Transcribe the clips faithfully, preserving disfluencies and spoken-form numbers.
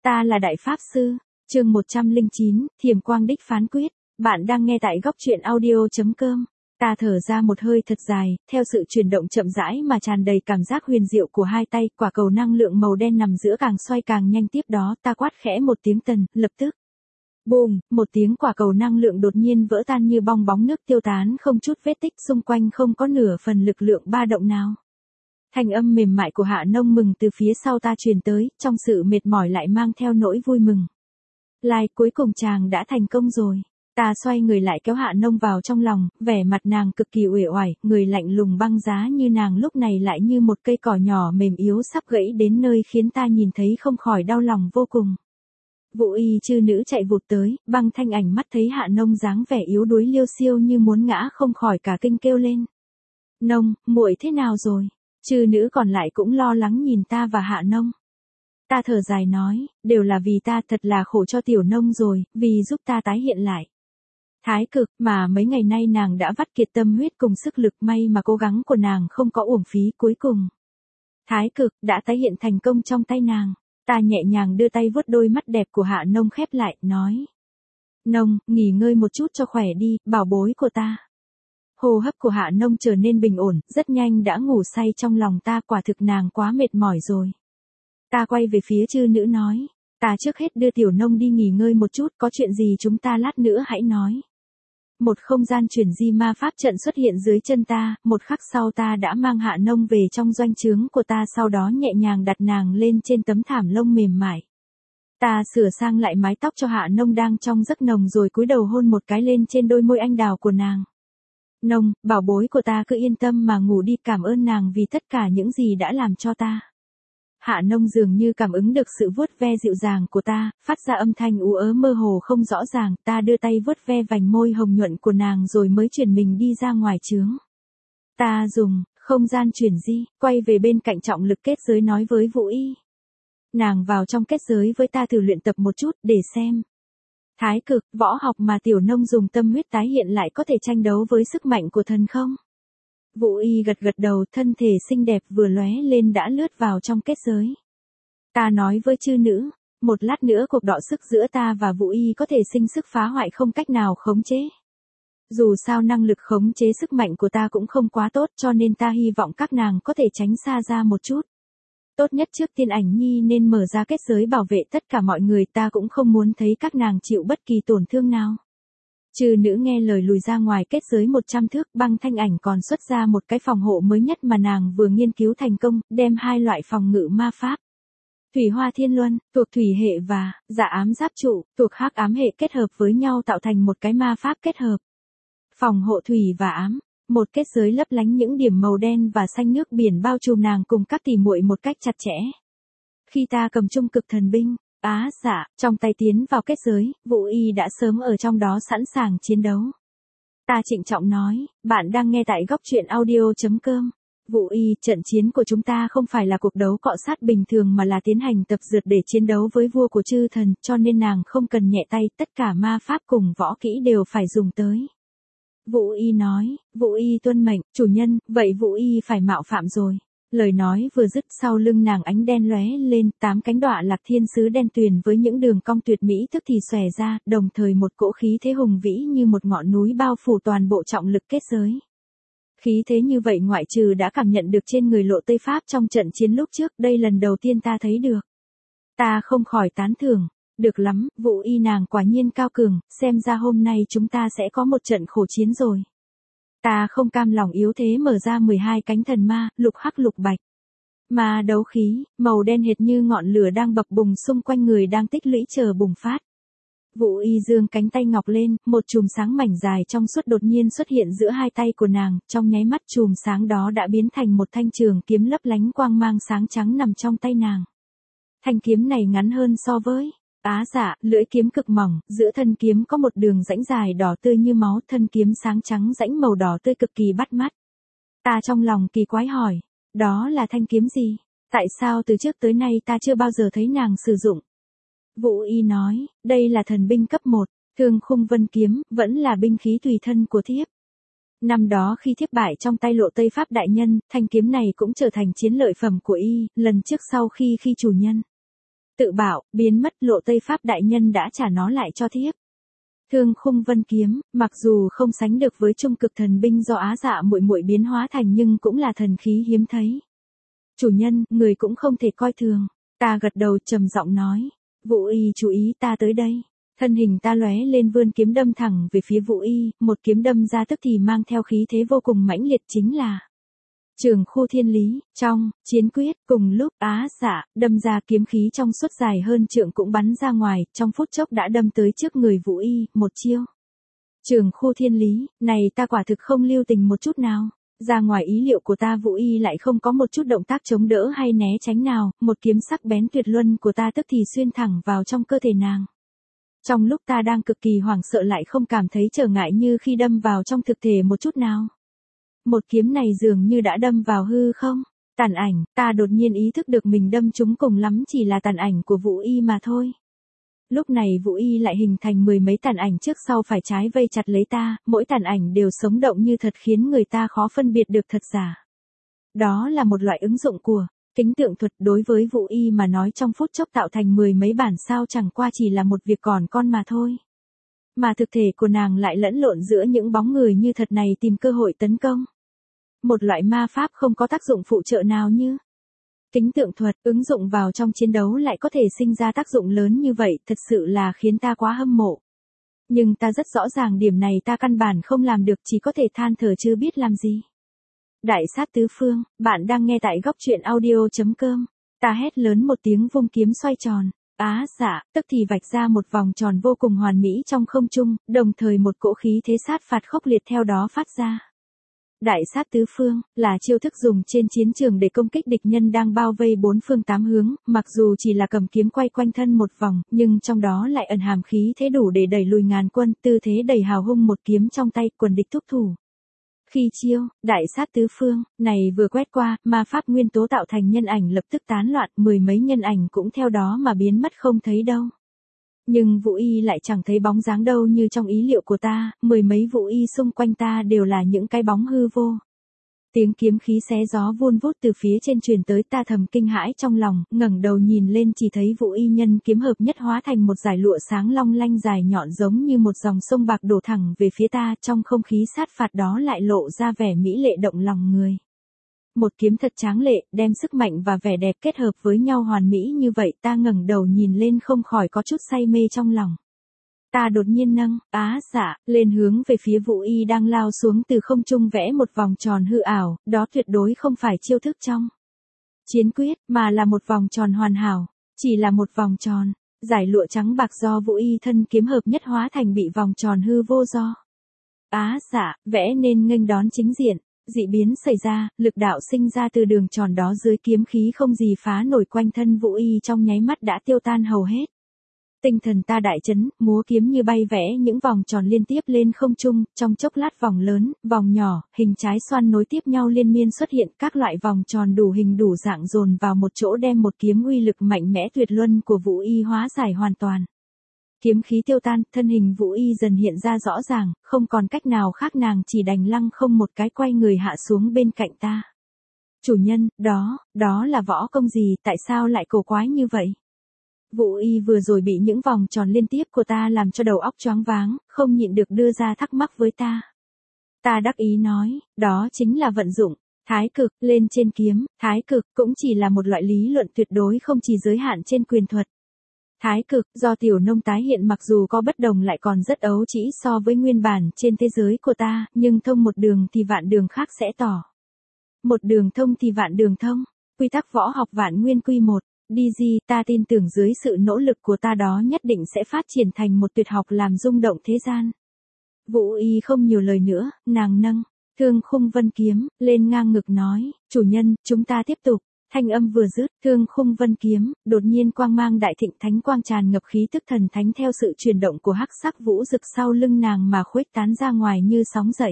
Ta là Đại Pháp Sư, chương một trăm lẻ chín, Thiềm Quang Đích Phán Quyết. Bạn đang nghe tại góc truyện audio chấm com. Ta thở ra một hơi thật dài, theo sự chuyển động chậm rãi mà tràn đầy cảm giác huyền diệu của hai tay, quả cầu năng lượng màu đen nằm giữa càng xoay càng nhanh, tiếp đó ta quát khẽ một tiếng tần, lập tức. Bùm, một tiếng, quả cầu năng lượng đột nhiên vỡ tan như bong bóng nước tiêu tán không chút vết tích, xung quanh không có nửa phần lực lượng ba động nào. Thanh âm mềm mại của Hạ Nông Mừng từ phía sau ta truyền tới, trong sự mệt mỏi lại mang theo nỗi vui mừng. Lai, cuối cùng chàng đã thành công rồi. Ta xoay người lại kéo Hạ Nông vào trong lòng, vẻ mặt nàng cực kỳ uể oải, người lạnh lùng băng giá như nàng lúc này lại như một cây cỏ nhỏ mềm yếu sắp gãy đến nơi, khiến ta nhìn thấy không khỏi đau lòng vô cùng. Vũ Y chư nữ chạy vụt tới, băng thanh ảnh mắt thấy Hạ Nông dáng vẻ yếu đuối liêu xiêu như muốn ngã không khỏi cả kinh kêu lên. Nông, muội thế nào rồi? Chư nữ còn lại cũng lo lắng nhìn ta và Hạ Nông. Ta thở dài nói, đều là vì ta, thật là khổ cho tiểu Nông rồi, vì giúp ta tái hiện lại. Thái cực, mà mấy ngày nay nàng đã vắt kiệt tâm huyết cùng sức lực, may mà cố gắng của nàng không có uổng phí, cuối cùng. Thái cực, đã tái hiện thành công trong tay nàng. Ta nhẹ nhàng đưa tay vuốt đôi mắt đẹp của Hạ Nông khép lại, nói. Nông, nghỉ ngơi một chút cho khỏe đi, bảo bối của ta. Hô hấp của Hạ Nông trở nên bình ổn, rất nhanh đã ngủ say trong lòng ta, quả thực nàng quá mệt mỏi rồi. Ta quay về phía chư nữ nói, ta trước hết đưa tiểu Nông đi nghỉ ngơi một chút, có chuyện gì chúng ta lát nữa hãy nói. Một không gian chuyển di ma pháp trận xuất hiện dưới chân ta, một khắc sau ta đã mang Hạ Nông về trong doanh trướng của ta, sau đó nhẹ nhàng đặt nàng lên trên tấm thảm lông mềm mại. Ta sửa sang lại mái tóc cho Hạ Nông đang trong giấc nồng rồi cúi đầu hôn một cái lên trên đôi môi anh đào của nàng. Nông, bảo bối của ta cứ yên tâm mà ngủ đi, cảm ơn nàng vì tất cả những gì đã làm cho ta. Hạ Nông dường như cảm ứng được sự vuốt ve dịu dàng của ta, phát ra âm thanh ú ớ mơ hồ không rõ ràng, ta đưa tay vuốt ve vành môi hồng nhuận của nàng rồi mới chuyển mình đi ra ngoài trướng. Ta dùng không gian chuyển di, quay về bên cạnh trọng lực kết giới nói với Vũ Y. Nàng vào trong kết giới với ta thử luyện tập một chút để xem. Thái cực, võ học mà tiểu Nông dùng tâm huyết tái hiện lại có thể tranh đấu với sức mạnh của thần không? Vũ Y gật gật đầu, thân thể xinh đẹp vừa lóe lên đã lướt vào trong kết giới. Ta nói với chư nữ, một lát nữa cuộc đọ sức giữa ta và Vũ Y có thể sinh sức phá hoại không cách nào khống chế. Dù sao năng lực khống chế sức mạnh của ta cũng không quá tốt, cho nên ta hy vọng các nàng có thể tránh xa ra một chút. Tốt nhất trước tiên Ảnh Nhi nên mở ra kết giới bảo vệ tất cả mọi người, ta cũng không muốn thấy các nàng chịu bất kỳ tổn thương nào. Chư nữ nghe lời lùi ra ngoài kết giới một trăm thước, băng thanh ảnh còn xuất ra một cái phòng hộ mới nhất mà nàng vừa nghiên cứu thành công, đem hai loại phòng ngự ma pháp. Thủy Hoa Thiên Luân, thuộc thủy hệ và Dạ Ám Giáp Trụ, thuộc hắc ám hệ kết hợp với nhau tạo thành một cái ma pháp kết hợp. Phòng hộ thủy và ám, một kết giới lấp lánh những điểm màu đen và xanh nước biển bao trùm nàng cùng các tỷ muội một cách chặt chẽ. Khi ta cầm trung cực thần binh, Á dạ, trong tay tiến vào kết giới, Vũ Y đã sớm ở trong đó sẵn sàng chiến đấu. Ta trịnh trọng nói, bạn đang nghe tại góc truyện audio chấm com. Vũ Y, trận chiến của chúng ta không phải là cuộc đấu cọ sát bình thường mà là tiến hành tập dượt để chiến đấu với vua của chư thần, cho nên nàng không cần nhẹ tay, tất cả ma pháp cùng võ kỹ đều phải dùng tới. Vũ Y nói, Vũ Y tuân mệnh, chủ nhân, vậy Vũ Y phải mạo phạm rồi. Lời nói vừa dứt, sau lưng nàng ánh đen lóe lên, tám cánh đọa lạc thiên sứ đen tuyền với những đường cong tuyệt mỹ tức thì xòe ra, đồng thời một cỗ khí thế hùng vĩ như một ngọn núi bao phủ toàn bộ trọng lực kết giới. Khí thế như vậy ngoại trừ đã cảm nhận được trên người Lộ Tây Pháp trong trận chiến lúc trước, đây lần đầu tiên ta thấy được. Ta không khỏi tán thưởng, được lắm, Vũ Y nàng quả nhiên cao cường, xem ra hôm nay chúng ta sẽ có một trận khổ chiến rồi. Ta không cam lòng yếu thế mở ra mười hai cánh thần ma, lục hắc lục bạch. Ma đấu khí, màu đen hệt như ngọn lửa đang bập bùng xung quanh người đang tích lũy chờ bùng phát. Vũ Y dương cánh tay ngọc lên, một chùm sáng mảnh dài trong suốt đột nhiên xuất hiện giữa hai tay của nàng, trong nháy mắt chùm sáng đó đã biến thành một thanh trường kiếm lấp lánh quang mang sáng trắng nằm trong tay nàng. Thanh kiếm này ngắn hơn so với Á dạ, lưỡi kiếm cực mỏng, giữa thân kiếm có một đường rãnh dài đỏ tươi như máu, thân kiếm sáng trắng rãnh màu đỏ tươi cực kỳ bắt mắt. Ta trong lòng kỳ quái hỏi, đó là thanh kiếm gì? Tại sao từ trước tới nay ta chưa bao giờ thấy nàng sử dụng? Vũ Y nói, đây là thần binh cấp một, Thương Khung Vân Kiếm, vẫn là binh khí tùy thân của thiếp. Năm đó khi thiếp bại trong tay Lộ Tây Pháp đại nhân, thanh kiếm này cũng trở thành chiến lợi phẩm của y, lần trước sau khi khi chủ nhân Tự bảo, biến mất Lộ Tây Pháp đại nhân đã trả nó lại cho thiếp. Thương Khung Vân kiếm, mặc dù không sánh được với trung cực thần binh do Á Dạ muội muội biến hóa thành nhưng cũng là thần khí hiếm thấy. Chủ nhân, người cũng không thể coi thường. Ta gật đầu trầm giọng nói. Vũ Y chú ý ta tới đây. Thân hình ta lóe lên vươn kiếm đâm thẳng về phía Vũ Y, một kiếm đâm ra tức thì mang theo khí thế vô cùng mãnh liệt chính là Trường Khu Thiên Lý. Trong chiến quyết, cùng lúc Á Dạ đâm ra kiếm khí trong suốt dài hơn trượng cũng bắn ra ngoài, trong phút chốc đã đâm tới trước người Vũ Y, một chiêu. Trường Khu Thiên Lý, này ta quả thực không lưu tình một chút nào. Ra ngoài ý liệu của ta, Vũ Y lại không có một chút động tác chống đỡ hay né tránh nào, một kiếm sắc bén tuyệt luân của ta tức thì xuyên thẳng vào trong cơ thể nàng. Trong lúc ta đang cực kỳ hoảng sợ lại không cảm thấy trở ngại như khi đâm vào trong thực thể một chút nào. Một kiếm này dường như đã đâm vào hư không. Tàn ảnh, ta đột nhiên ý thức được mình đâm chúng cùng lắm chỉ là tàn ảnh của Vũ Y mà thôi. Lúc này Vũ Y lại hình thành mười mấy tàn ảnh trước sau phải trái vây chặt lấy ta, mỗi tàn ảnh đều sống động như thật khiến người ta khó phân biệt được thật giả. Đó là một loại ứng dụng của kính tượng thuật đối với Vũ Y mà nói trong phút chốc tạo thành mười mấy bản sao chẳng qua chỉ là một việc còn con mà thôi. Mà thực thể của nàng lại lẫn lộn giữa những bóng người như thật này tìm cơ hội tấn công. Một loại ma pháp không có tác dụng phụ trợ nào như kính tượng thuật ứng dụng vào trong chiến đấu lại có thể sinh ra tác dụng lớn như vậy, thật sự là khiến ta quá hâm mộ. Nhưng ta rất rõ ràng điểm này ta căn bản không làm được, chỉ có thể than thở chưa biết làm gì. Đại sát tứ phương, bạn đang nghe tại góc truyện audio.com. Ta hét lớn một tiếng vung kiếm xoay tròn. Á Dạ, tức thì vạch ra một vòng tròn vô cùng hoàn mỹ trong không trung, đồng thời một cỗ khí thế sát phạt khốc liệt theo đó phát ra. Đại sát tứ phương, là chiêu thức dùng trên chiến trường để công kích địch nhân đang bao vây bốn phương tám hướng, mặc dù chỉ là cầm kiếm quay quanh thân một vòng, nhưng trong đó lại ẩn hàm khí thế đủ để đẩy lùi ngàn quân, tư thế đầy hào hung, một kiếm trong tay, quần địch thúc thủ. Khi chiêu, đại sát tứ phương, này vừa quét qua, ma pháp nguyên tố tạo thành nhân ảnh lập tức tán loạn, mười mấy nhân ảnh cũng theo đó mà biến mất không thấy đâu. Nhưng Vũ Y lại chẳng thấy bóng dáng đâu như trong ý liệu của ta, mười mấy Vũ Y xung quanh ta đều là những cái bóng hư vô. Tiếng kiếm khí xé gió vun vút từ phía trên truyền tới, ta thầm kinh hãi trong lòng, ngẩng đầu nhìn lên chỉ thấy Vũ Y nhân kiếm hợp nhất hóa thành một dải lụa sáng long lanh dài nhọn giống như một dòng sông bạc đổ thẳng về phía ta, trong không khí sát phạt đó lại lộ ra vẻ mỹ lệ động lòng người. Một kiếm thật tráng lệ, đem sức mạnh và vẻ đẹp kết hợp với nhau hoàn mỹ như vậy, ta ngẩng đầu nhìn lên không khỏi có chút say mê trong lòng. Ta đột nhiên nâng Á Dạ lên hướng về phía Vũ Y đang lao xuống từ không trung, vẽ một vòng tròn hư ảo, đó tuyệt đối không phải chiêu thức trong chiến quyết, mà là một vòng tròn hoàn hảo, chỉ là một vòng tròn, dải lụa trắng bạc do Vũ Y thân kiếm hợp nhất hóa thành bị vòng tròn hư vô do Á Dạ vẽ nên nghênh đón chính diện. Dị biến xảy ra, lực đạo sinh ra từ đường tròn đó dưới kiếm khí không gì phá nổi quanh thân Vũ Y trong nháy mắt đã tiêu tan hầu hết. Tinh thần ta đại chấn, múa kiếm như bay vẽ những vòng tròn liên tiếp lên không trung, trong chốc lát vòng lớn, vòng nhỏ, hình trái xoan nối tiếp nhau liên miên xuất hiện, các loại vòng tròn đủ hình đủ dạng dồn vào một chỗ đem một kiếm uy lực mạnh mẽ tuyệt luân của Vũ Y hóa giải hoàn toàn. Kiếm khí tiêu tan, thân hình Vũ Y dần hiện ra rõ ràng, không còn cách nào khác nàng chỉ đành lăng không một cái quay người hạ xuống bên cạnh ta. Chủ nhân, đó, đó là võ công gì, tại sao lại cổ quái như vậy? Vũ Y vừa rồi bị những vòng tròn liên tiếp của ta làm cho đầu óc choáng váng, không nhịn được đưa ra thắc mắc với ta. Ta đắc ý nói, đó chính là vận dụng thái cực lên trên kiếm, thái cực cũng chỉ là một loại lý luận tuyệt đối không chỉ giới hạn trên quyền thuật. Thái cực, do tiểu nông tái hiện mặc dù có bất đồng lại còn rất ấu trĩ so với nguyên bản trên thế giới của ta, nhưng thông một đường thì vạn đường khác sẽ tỏ. Một đường thông thì vạn đường thông, quy tắc võ học vạn nguyên quy một, đê giê, ta tin tưởng dưới sự nỗ lực của ta đó nhất định sẽ phát triển thành một tuyệt học làm rung động thế gian. Vũ Y không nhiều lời nữa, nàng nâng Thương Khung Vân kiếm lên ngang ngực nói, chủ nhân, chúng ta tiếp tục. Thanh âm vừa dứt, Thương Khung Vân kiếm, đột nhiên quang mang đại thịnh, thánh quang tràn ngập khí tức thần thánh theo sự chuyển động của hắc sắc vũ rực sau lưng nàng mà khuếch tán ra ngoài như sóng dậy.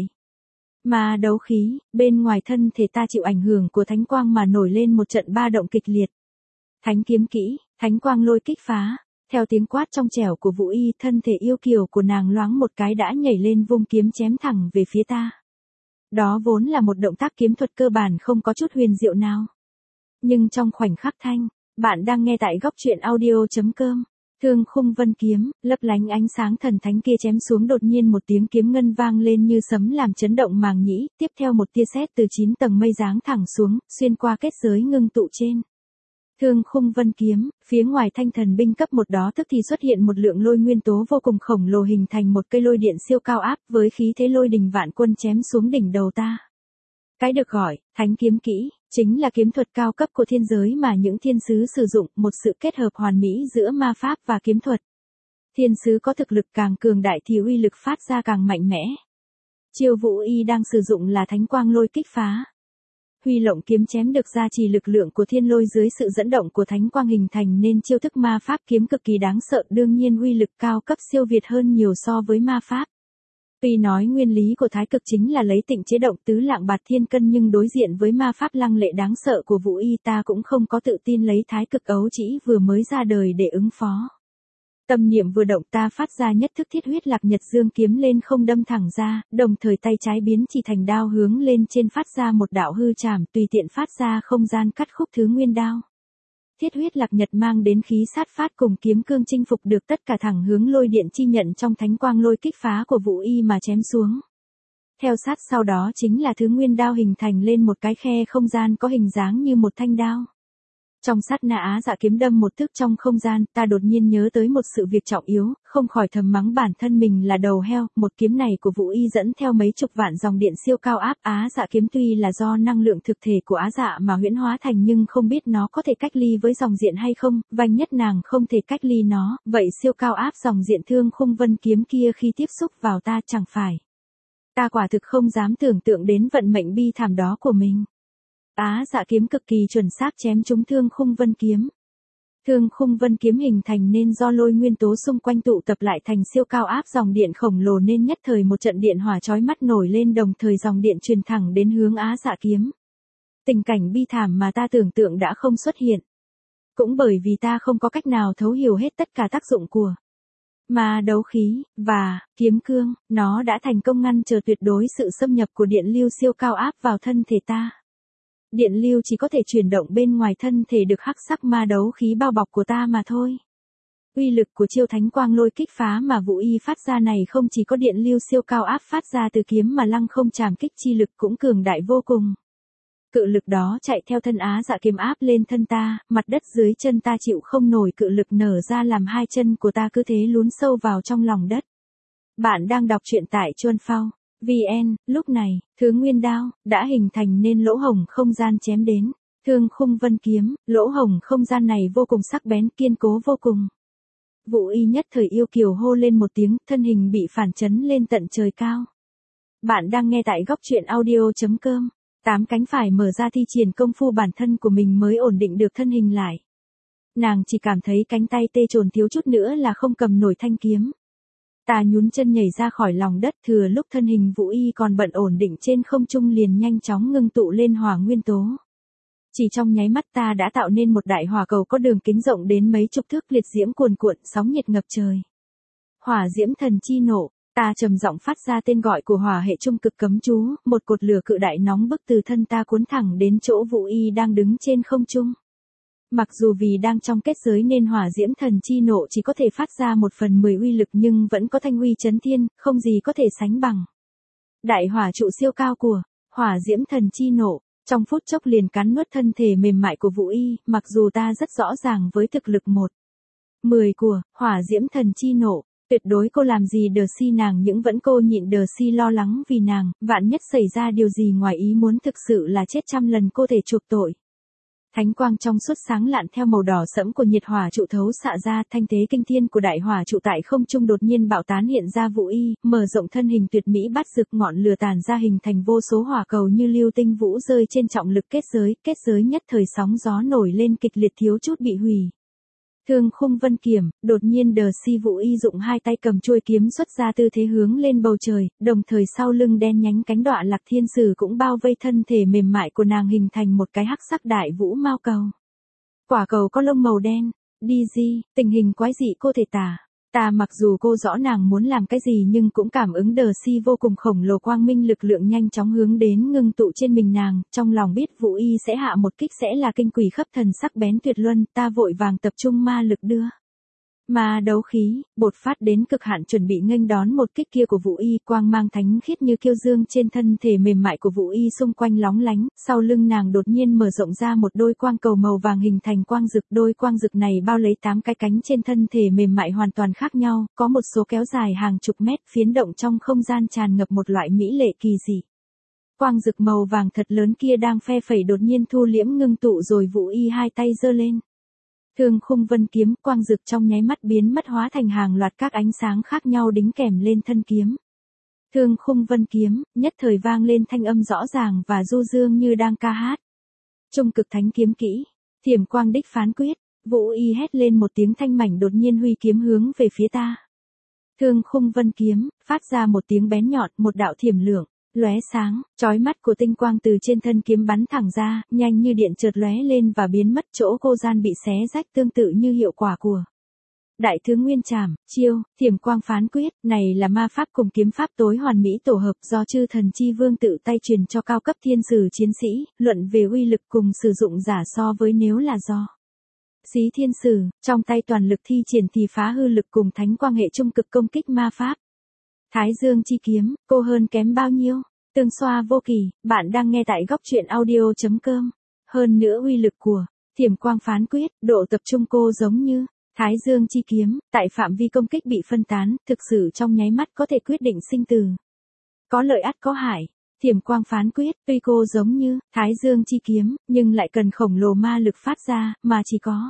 Mà đấu khí, bên ngoài thân thể ta chịu ảnh hưởng của thánh quang mà nổi lên một trận ba động kịch liệt. Thánh kiếm kỹ, thánh quang lôi kích phá, theo tiếng quát trong trẻo của Vũ Y, thân thể yêu kiều của nàng loáng một cái đã nhảy lên vung kiếm chém thẳng về phía ta. Đó vốn là một động tác kiếm thuật cơ bản không có chút huyền diệu nào. Nhưng trong khoảnh khắc thanh Bạn đang nghe tại góc truyện audio.com. Thương khung vân kiếm, lấp lánh ánh sáng thần thánh kia chém xuống, đột nhiên một tiếng kiếm ngân vang lên như sấm làm chấn động màng nhĩ, tiếp theo một tia sét từ chín tầng mây giáng thẳng xuống, xuyên qua kết giới ngưng tụ trên. Thương khung vân kiếm, phía ngoài thanh thần binh cấp một đó tức thì xuất hiện một lượng lôi nguyên tố vô cùng khổng lồ hình thành một cây lôi điện siêu cao áp với khí thế lôi đình vạn quân chém xuống đỉnh đầu ta. Cái được gọi, thánh kiếm kỹ, chính là kiếm thuật cao cấp của thiên giới mà những thiên sứ sử dụng, một sự kết hợp hoàn mỹ giữa ma pháp và kiếm thuật. Thiên sứ có thực lực càng cường đại thì uy lực phát ra càng mạnh mẽ. Chiêu Vũ Y đang sử dụng là thánh quang lôi kích phá. Huy lộng kiếm chém được gia trì lực lượng của thiên lôi dưới sự dẫn động của thánh quang hình thành nên chiêu thức ma pháp kiếm cực kỳ đáng sợ, đương nhiên uy lực cao cấp siêu việt hơn nhiều so với ma pháp. Tuy nói nguyên lý của thái cực chính là lấy tịnh chế động tứ lạng bạt thiên cân, nhưng đối diện với ma pháp lăng lệ đáng sợ của Vũ Y ta cũng không có tự tin lấy thái cực ấu trĩ vừa mới ra đời để ứng phó. Tâm niệm vừa động ta phát ra nhất thức thiết huyết lạc nhật dương kiếm lên không đâm thẳng ra, đồng thời tay trái biến chỉ thành đao hướng lên trên phát ra một đạo hư trảm, tùy tiện phát ra không gian cắt khúc thứ nguyên đao. Thiết huyết lạc nhật mang đến khí sát phát cùng kiếm cương chinh phục được tất cả, thẳng hướng lôi điện chi nhận trong thánh quang lôi kích phá của Vũ Y mà chém xuống. Theo sát sau đó chính là thứ nguyên đao hình thành lên một cái khe không gian có hình dáng như một thanh đao. Trong sát na Á Dạ kiếm đâm một thức trong không gian, ta đột nhiên nhớ tới một sự việc trọng yếu, không khỏi thầm mắng bản thân mình là đầu heo. Một kiếm này của Vũ Y dẫn theo mấy chục vạn dòng điện siêu cao áp. Á Dạ kiếm tuy là do năng lượng thực thể của Á Dạ mà huyễn hóa thành, nhưng không biết nó có thể cách ly với dòng diện hay không. Vành nhất nàng không thể cách ly nó, vậy siêu cao áp dòng diện thương khung vân kiếm kia khi tiếp xúc vào ta chẳng phải. Ta quả thực không dám tưởng tượng đến vận mệnh bi thảm đó của mình. Á Dạ kiếm cực kỳ chuẩn xác chém trúng thương khung vân kiếm. Thương khung vân kiếm hình thành nên do lôi nguyên tố xung quanh tụ tập lại thành siêu cao áp dòng điện khổng lồ, nên nhất thời một trận điện hỏa chói mắt nổi lên, đồng thời dòng điện truyền thẳng đến hướng Á Dạ kiếm. Tình cảnh bi thảm mà ta tưởng tượng đã không xuất hiện. Cũng bởi vì ta không có cách nào thấu hiểu hết tất cả tác dụng của ma đấu khí và kiếm cương, nó đã thành công ngăn trở tuyệt đối sự xâm nhập của điện lưu siêu cao áp vào thân thể ta. Điện lưu chỉ có thể chuyển động bên ngoài thân thể được hắc sắc ma đấu khí bao bọc của ta mà thôi. Uy lực của chiêu thánh quang lôi kích phá mà Vũ Y phát ra này không chỉ có điện lưu siêu cao áp phát ra từ kiếm mà lăng không trảm kích chi lực cũng cường đại vô cùng. Cự lực đó chạy theo thân Á Dạ kiếm áp lên thân ta, mặt đất dưới chân ta chịu không nổi cự lực nở ra làm hai chân của ta cứ thế lún sâu vào trong lòng đất. Bạn đang đọc truyện tại Chuan Phao vê en, lúc này, thứ nguyên đao đã hình thành nên lỗ hổng không gian chém đến. Thương khung vân kiếm, lỗ hổng không gian này vô cùng sắc bén, kiên cố vô cùng. Vũ Y nhất thời yêu kiều hô lên một tiếng, thân hình bị phản chấn lên tận trời cao. Bạn đang nghe tại góc truyện audio.com. Tám cánh phải mở ra thi triển công phu bản thân của mình mới ổn định được thân hình lại. Nàng chỉ cảm thấy cánh tay tê trồn, thiếu chút nữa là không cầm nổi thanh kiếm. Ta nhún chân nhảy ra khỏi lòng đất, thừa lúc thân hình Vũ Y còn bận ổn định trên không trung liền nhanh chóng ngưng tụ lên hỏa nguyên tố. Chỉ trong nháy mắt ta đã tạo nên một đại hỏa cầu có đường kính rộng đến mấy chục thước, liệt diễm cuồn cuộn, sóng nhiệt ngập trời. Hỏa diễm thần chi nộ, ta trầm giọng phát ra tên gọi của hỏa hệ trung cực cấm chú, một cột lửa cự đại nóng bức từ thân ta cuốn thẳng đến chỗ Vũ Y đang đứng trên không trung. Mặc dù vì đang trong kết giới nên hỏa diễm thần chi nộ chỉ có thể phát ra một phần mười uy lực, nhưng vẫn có thanh uy chấn thiên, không gì có thể sánh bằng. Đại hỏa trụ siêu cao của hỏa diễm thần chi nộ, trong phút chốc liền cắn nuốt thân thể mềm mại của Vũ Y, mặc dù ta rất rõ ràng với thực lực một mười của hỏa diễm thần chi nộ, tuyệt đối cô làm gì đờ si nàng, nhưng vẫn cô nhịn đờ si lo lắng vì nàng, vạn nhất xảy ra điều gì ngoài ý muốn thực sự là chết trăm lần cô thể chuộc tội. Thánh quang trong suốt sáng lạn theo màu đỏ sẫm của nhiệt hỏa trụ thấu xạ ra, thanh thế kinh thiên của đại hỏa trụ tại không trung đột nhiên bạo tán hiện ra. Vũ Y mở rộng thân hình tuyệt mỹ bắt rực, ngọn lửa tàn ra hình thành vô số hỏa cầu như lưu tinh vũ rơi trên trọng lực kết giới, kết giới nhất thời sóng gió nổi lên kịch liệt, thiếu chút bị hủy. Thương khung vân kiếm, đột nhiên đờ si Vũ Y dụng hai tay cầm chuôi kiếm xuất ra tư thế hướng lên bầu trời, đồng thời sau lưng đen nhánh cánh đọa lạc thiên sử cũng bao vây thân thể mềm mại của nàng hình thành một cái hắc sắc đại vũ mao cầu. Quả cầu có lông màu đen, đi di, tình hình quái dị cô thể tả. Ta mặc dù cô rõ nàng muốn làm cái gì nhưng cũng cảm ứng đờ si vô cùng khổng lồ quang minh lực lượng nhanh chóng hướng đến ngưng tụ trên mình nàng, trong lòng biết Vũ Y sẽ hạ một kích sẽ là kinh quỷ khắp thần sắc bén tuyệt luân, ta vội vàng tập trung ma lực đưa. Ma đấu khí, bột phát đến cực hạn chuẩn bị nghênh đón một kích kia của Vũ Y, quang mang thánh khiết như kiêu dương trên thân thể mềm mại của Vũ Y xung quanh lóng lánh, sau lưng nàng đột nhiên mở rộng ra một đôi quang cầu màu vàng hình thành quang dực, đôi quang dực này bao lấy tám cái cánh trên thân thể mềm mại hoàn toàn khác nhau, có một số kéo dài hàng chục mét, phiến động trong không gian tràn ngập một loại mỹ lệ kỳ dị. Quang dực màu vàng thật lớn kia đang phe phẩy đột nhiên thu liễm ngưng tụ rồi Vũ Y hai tay giơ lên. Thương khung vân kiếm, quang dực trong nháy mắt biến mất hóa thành hàng loạt các ánh sáng khác nhau đính kèm lên thân kiếm. Thương khung vân kiếm, nhất thời vang lên thanh âm rõ ràng và du dương như đang ca hát. Trung cực thánh kiếm kỹ, thiểm quang đích phán quyết, Vũ Y hét lên một tiếng thanh mảnh đột nhiên huy kiếm hướng về phía ta. Thương khung vân kiếm, phát ra một tiếng bén nhọn, một đạo thiểm lưỡng, lóe sáng, chói mắt của tinh quang từ trên thân kiếm bắn thẳng ra, nhanh như điện chợt lóe lên và biến mất, chỗ cô gian bị xé rách tương tự như hiệu quả của Đại Thứ Nguyên Trảm, chiêu, thiểm quang phán quyết, này là ma pháp cùng kiếm pháp tối hoàn mỹ tổ hợp do chư thần chi vương tự tay truyền cho cao cấp thiên sử chiến sĩ, luận về uy lực cùng sử dụng giả so với nếu là do Xí thiên sử, trong tay toàn lực thi triển thì phá hư lực cùng thánh quang hệ trung cực công kích ma pháp. Thái Dương chi kiếm, cô hơn kém bao nhiêu? Tương xoa vô kỳ, bạn đang nghe tại góc truyện audio chấm com. Hơn nữa uy lực của thiểm quang phán quyết, độ tập trung cô giống như Thái Dương chi kiếm, tại phạm vi công kích bị phân tán, thực sự trong nháy mắt có thể quyết định sinh tử. Có lợi ắt có hại. Thiểm quang phán quyết, tuy cô giống như Thái Dương chi kiếm, nhưng lại cần khổng lồ ma lực phát ra, mà chỉ có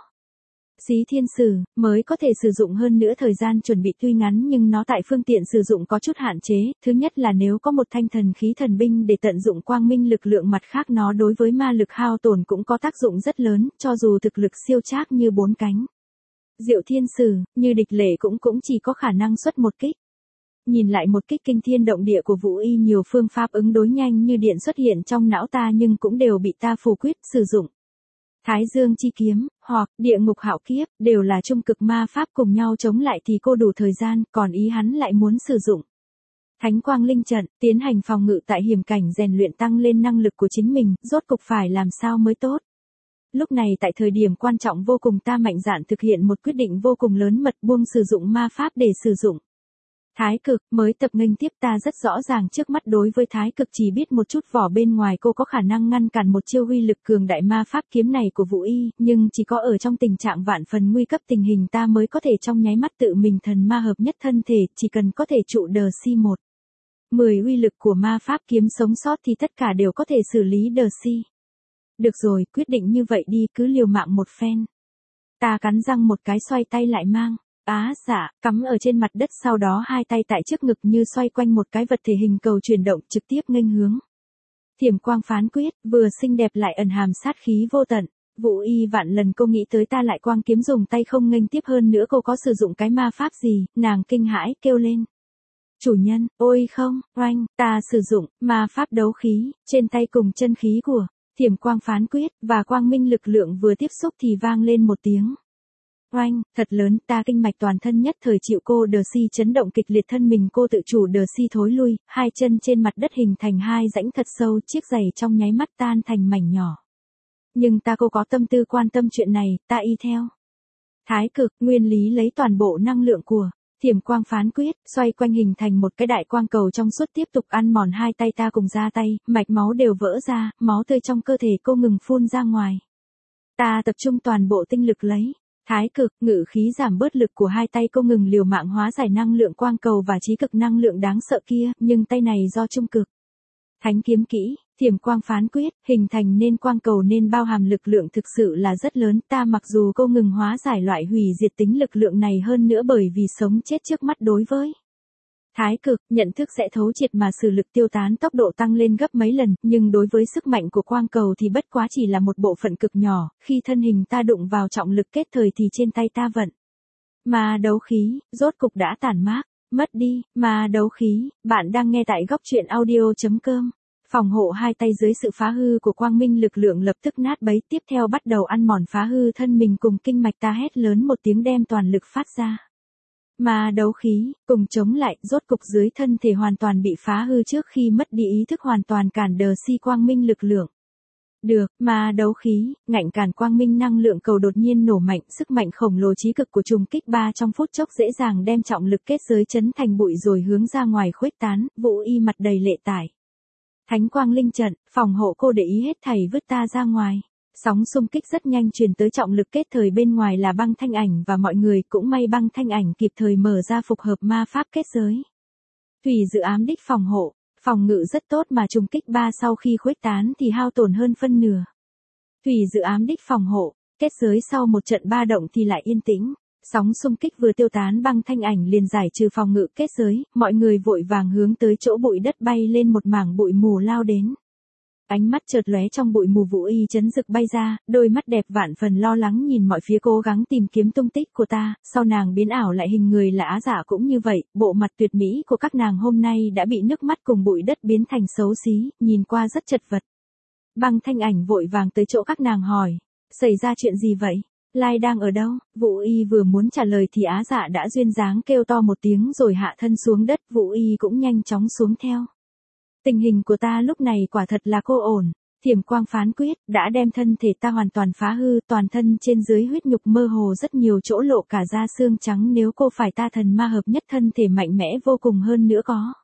Xí thiên sử mới có thể sử dụng, hơn nữa thời gian chuẩn bị tuy ngắn nhưng nó tại phương tiện sử dụng có chút hạn chế, thứ nhất là nếu có một thanh thần khí thần binh để tận dụng quang minh lực lượng, mặt khác nó đối với ma lực hao tổn cũng có tác dụng rất lớn, cho dù thực lực siêu trác như bốn cánh Diệu thiên sử, như địch lệ cũng cũng chỉ có khả năng xuất một kích. Nhìn lại một kích kinh thiên động địa của Vũ Y, nhiều phương pháp ứng đối nhanh như điện xuất hiện trong não ta nhưng cũng đều bị ta phủ quyết sử dụng. Thái Dương chi kiếm, hoặc địa ngục hạo kiếp, đều là trung cực ma pháp cùng nhau chống lại thì cô đủ thời gian, còn ý hắn lại muốn sử dụng Thánh quang linh trận, tiến hành phòng ngự tại hiểm cảnh, rèn luyện tăng lên năng lực của chính mình, rốt cục phải làm sao mới tốt. Lúc này tại thời điểm quan trọng vô cùng, ta mạnh dạn thực hiện một quyết định vô cùng lớn mật, buông sử dụng ma pháp để sử dụng Thái cực. Mới tập nghênh tiếp, ta rất rõ ràng trước mắt đối với thái cực chỉ biết một chút vỏ bên ngoài cô có khả năng ngăn cản một chiêu uy lực cường đại ma pháp kiếm này của Vũ Y, nhưng chỉ có ở trong tình trạng vạn phần nguy cấp tình hình ta mới có thể trong nháy mắt tự mình thần ma hợp nhất thân thể, chỉ cần có thể trụ đờ si một mười uy lực của ma pháp kiếm sống sót thì tất cả đều có thể xử lý đờ si. Được rồi, quyết định như vậy đi, cứ liều mạng một phen. Ta cắn răng một cái xoay tay lại mang Á dạ, cắm ở trên mặt đất, sau đó hai tay tại trước ngực như xoay quanh một cái vật thể hình cầu chuyển động, trực tiếp nghênh hướng thiểm quang phán quyết, vừa xinh đẹp lại ẩn hàm sát khí vô tận. Vũ Y vạn lần cô nghĩ tới ta lại quang kiếm dùng tay không nghênh tiếp, hơn nữa cô có sử dụng cái ma pháp gì, nàng kinh hãi kêu lên. Chủ nhân, ôi không, oanh, ta sử dụng ma pháp đấu khí, trên tay cùng chân khí của thiểm quang phán quyết, và quang minh lực lượng vừa tiếp xúc thì vang lên một tiếng oanh, thật lớn, ta kinh mạch toàn thân nhất thời chịu cô đờ si chấn động kịch liệt, thân mình cô tự chủ đờ si thối lui, hai chân trên mặt đất hình thành hai rãnh thật sâu, chiếc giày trong nháy mắt tan thành mảnh nhỏ. Nhưng ta cô có tâm tư quan tâm chuyện này, ta y theo thái cực, nguyên lý lấy toàn bộ năng lượng của thiểm quang phán quyết, xoay quanh hình thành một cái đại quang cầu trong suốt, tiếp tục ăn mòn hai tay ta cùng ra tay, mạch máu đều vỡ ra, máu tươi trong cơ thể cô ngừng phun ra ngoài. Ta tập trung toàn bộ tinh lực lấy thái cực, ngự khí giảm bớt lực của hai tay cô ngừng liều mạng hóa giải năng lượng quang cầu và trí cực năng lượng đáng sợ kia, nhưng tay này do trung cực thánh kiếm kỹ, thiểm quang phán quyết, hình thành nên quang cầu nên bao hàm lực lượng thực sự là rất lớn, ta mặc dù cô ngừng hóa giải loại hủy diệt tính lực lượng này, hơn nữa bởi vì sống chết trước mắt đối với thái cực, nhận thức sẽ thấu triệt mà sử lực tiêu tán tốc độ tăng lên gấp mấy lần, nhưng đối với sức mạnh của quang cầu thì bất quá chỉ là một bộ phận cực nhỏ, khi thân hình ta đụng vào trọng lực kết thời thì trên tay ta vận ma đấu khí, rốt cục đã tản mát, mất đi, ma đấu khí, bạn đang nghe tại góc truyện audio chấm com. Phòng hộ hai tay dưới sự phá hư của quang minh lực lượng lập tức nát bấy, tiếp theo bắt đầu ăn mòn phá hư thân mình cùng kinh mạch, ta hét lớn một tiếng đem toàn lực phát ra. Ma đấu khí, cùng chống lại, rốt cục dưới thân thể hoàn toàn bị phá hư trước khi mất đi ý thức hoàn toàn cản đờ si quang minh lực lượng. Được, ma đấu khí, ngạnh cản quang minh năng lượng cầu đột nhiên nổ mạnh, sức mạnh khổng lồ chí cực của trùng kích ba trong phút chốc dễ dàng đem trọng lực kết giới chấn thành bụi rồi hướng ra ngoài khuếch tán, Vũ Y mặt đầy lệ tải. Thánh quang linh trận, phòng hộ cô để ý hết thảy vứt ta ra ngoài. Sóng xung kích rất nhanh truyền tới trọng lực kết thời bên ngoài là băng thanh ảnh và mọi người, cũng may băng thanh ảnh kịp thời mở ra phục hợp ma pháp kết giới. Thủy dự ám đích phòng hộ, phòng ngự rất tốt mà trùng kích ba sau khi khuếch tán thì hao tổn hơn phân nửa. Thủy dự ám đích phòng hộ, kết giới sau một trận ba động thì lại yên tĩnh. Sóng xung kích vừa tiêu tán băng thanh ảnh liền giải trừ phòng ngự kết giới, mọi người vội vàng hướng tới chỗ bụi đất bay lên một mảng bụi mù lao đến. Ánh mắt chợt lóe trong bụi mù Vũ Y chấn rực bay ra, đôi mắt đẹp vạn phần lo lắng nhìn mọi phía cố gắng tìm kiếm tung tích của ta, sau nàng biến ảo lại hình người là Á Dạ cũng như vậy, bộ mặt tuyệt mỹ của các nàng hôm nay đã bị nước mắt cùng bụi đất biến thành xấu xí, nhìn qua rất chật vật. Băng thanh ảnh vội vàng tới chỗ các nàng hỏi, xảy ra chuyện gì vậy? Lai đang ở đâu? Vũ Y vừa muốn trả lời thì Á Dạ đã duyên dáng kêu to một tiếng rồi hạ thân xuống đất, Vũ Y cũng nhanh chóng xuống theo. Tình hình của ta lúc này quả thật là cô ổn, thiểm quang phán quyết, đã đem thân thể ta hoàn toàn phá hư, toàn thân trên dưới huyết nhục mơ hồ rất nhiều chỗ lộ cả da xương trắng, nếu cô phải ta thần ma hợp nhất thân thể mạnh mẽ vô cùng hơn nữa có.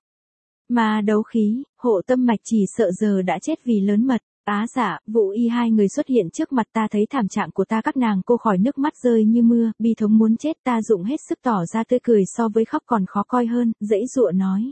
Ma đấu khí, hộ tâm mạch chỉ sợ giờ đã chết vì lớn mật. Á Dạ, Vũ Y hai người xuất hiện trước mặt ta thấy thảm trạng của ta các nàng cô khỏi nước mắt rơi như mưa, bi thống muốn chết ta dụng hết sức tỏ ra tươi cười so với khóc còn khó coi hơn, dãy dụa nói.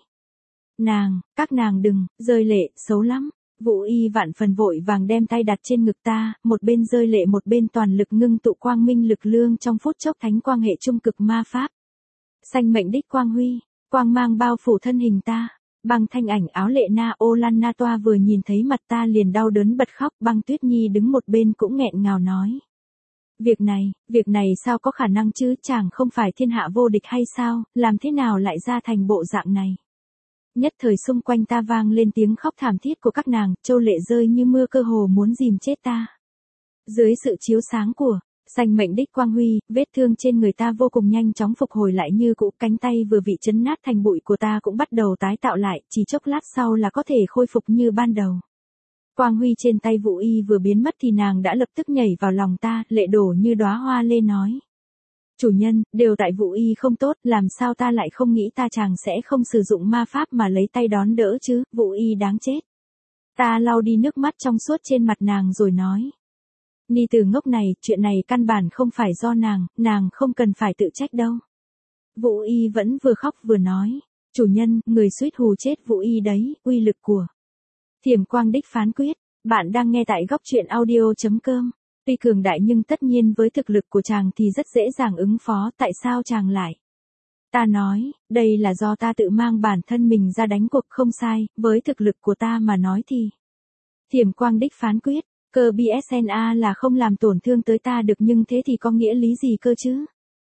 Nàng, các nàng đừng, rơi lệ, xấu lắm. Vũ Y vạn phần vội vàng đem tay đặt trên ngực ta, một bên rơi lệ một bên toàn lực ngưng tụ quang minh lực lương trong phút chốc thánh quang hệ trung cực ma pháp. Sanh mệnh đích quang huy, quang mang bao phủ thân hình ta. Băng thanh ảnh áo lệ na ô lan na toa vừa nhìn thấy mặt ta liền đau đớn bật khóc, Băng Tuyết Nhi đứng một bên cũng nghẹn ngào nói. Việc này, việc này sao có khả năng chứ, chàng không phải thiên hạ vô địch hay sao, làm thế nào lại ra thành bộ dạng này. Nhất thời xung quanh ta vang lên tiếng khóc thảm thiết của các nàng, châu lệ rơi như mưa cơ hồ muốn dìm chết ta. Dưới sự chiếu sáng của sanh mệnh đích quang huy, vết thương trên người ta vô cùng nhanh chóng phục hồi lại như cũ, cánh tay vừa bị chấn nát thành bụi của ta cũng bắt đầu tái tạo lại, chỉ chốc lát sau là có thể khôi phục như ban đầu. Quang huy trên tay Vũ Y vừa biến mất thì nàng đã lập tức nhảy vào lòng ta, lệ đổ như đóa hoa lê nói. Chủ nhân, đều tại Vũ Y không tốt, làm sao ta lại không nghĩ ta chàng sẽ không sử dụng ma pháp mà lấy tay đón đỡ chứ, Vũ Y đáng chết. Ta lau đi nước mắt trong suốt trên mặt nàng rồi nói. Ni từ ngốc này, chuyện này căn bản không phải do nàng, nàng không cần phải tự trách đâu. Vũ Y vẫn vừa khóc vừa nói, chủ nhân, người suýt hù chết Vũ Y đấy, uy lực của thiểm quang đích phán quyết. Bạn đang nghe tại góc truyện audio chấm com. Tuy cường đại nhưng tất nhiên với thực lực của chàng thì rất dễ dàng ứng phó, tại sao chàng lại? Ta nói, đây là do ta tự mang bản thân mình ra đánh cuộc không sai, với thực lực của ta mà nói thì. Thiểm quang đích phán quyết. Cơ bê ét en a là không làm tổn thương tới ta được nhưng thế thì có nghĩa lý gì cơ chứ?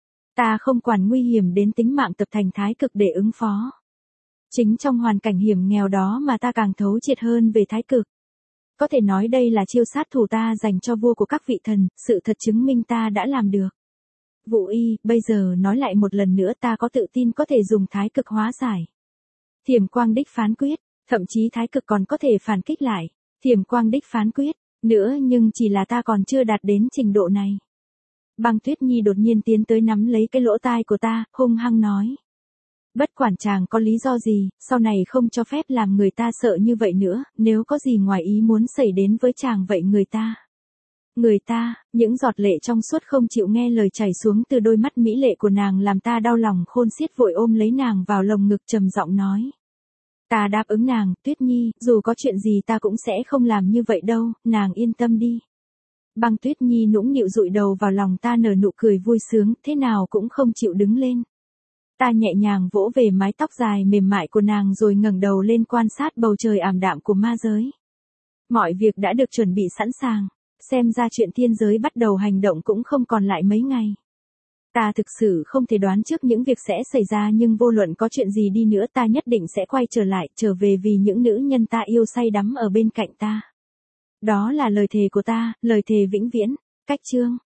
Ta không quản nguy hiểm đến tính mạng tập thành thái cực để ứng phó. Chính trong hoàn cảnh hiểm nghèo đó mà ta càng thấu triệt hơn về thái cực. Có thể nói đây là chiêu sát thủ ta dành cho vua của các vị thần, sự thật chứng minh ta đã làm được. Vũ Y, bây giờ nói lại một lần nữa ta có tự tin có thể dùng thái cực hóa giải. Thiểm quang đích phán quyết, thậm chí thái cực còn có thể phản kích lại. Thiểm quang đích phán quyết. Nữa nhưng chỉ là ta còn chưa đạt đến trình độ này. Băng Tuyết Nhi đột nhiên tiến tới nắm lấy cái lỗ tai của ta, hung hăng nói. Bất quản chàng có lý do gì, sau này không cho phép làm người ta sợ như vậy nữa, nếu có gì ngoài ý muốn xảy đến với chàng vậy người ta. Người ta, những giọt lệ trong suốt không chịu nghe lời chảy xuống từ đôi mắt mỹ lệ của nàng làm ta đau lòng khôn xiết vội ôm lấy nàng vào lồng ngực trầm giọng nói. Ta đáp ứng nàng, Tuyết Nhi, dù có chuyện gì ta cũng sẽ không làm như vậy đâu, nàng yên tâm đi. Băng Tuyết Nhi nũng nịu dụi đầu vào lòng ta nở nụ cười vui sướng, thế nào cũng không chịu đứng lên. Ta nhẹ nhàng vỗ về mái tóc dài mềm mại của nàng rồi ngẩng đầu lên quan sát bầu trời ảm đạm của ma giới. Mọi việc đã được chuẩn bị sẵn sàng, xem ra chuyện thiên giới bắt đầu hành động cũng không còn lại mấy ngày. Ta thực sự không thể đoán trước những việc sẽ xảy ra nhưng vô luận có chuyện gì đi nữa ta nhất định sẽ quay trở lại, trở về vì những nữ nhân ta yêu say đắm ở bên cạnh ta. Đó là lời thề của ta, lời thề vĩnh viễn. Cách chương.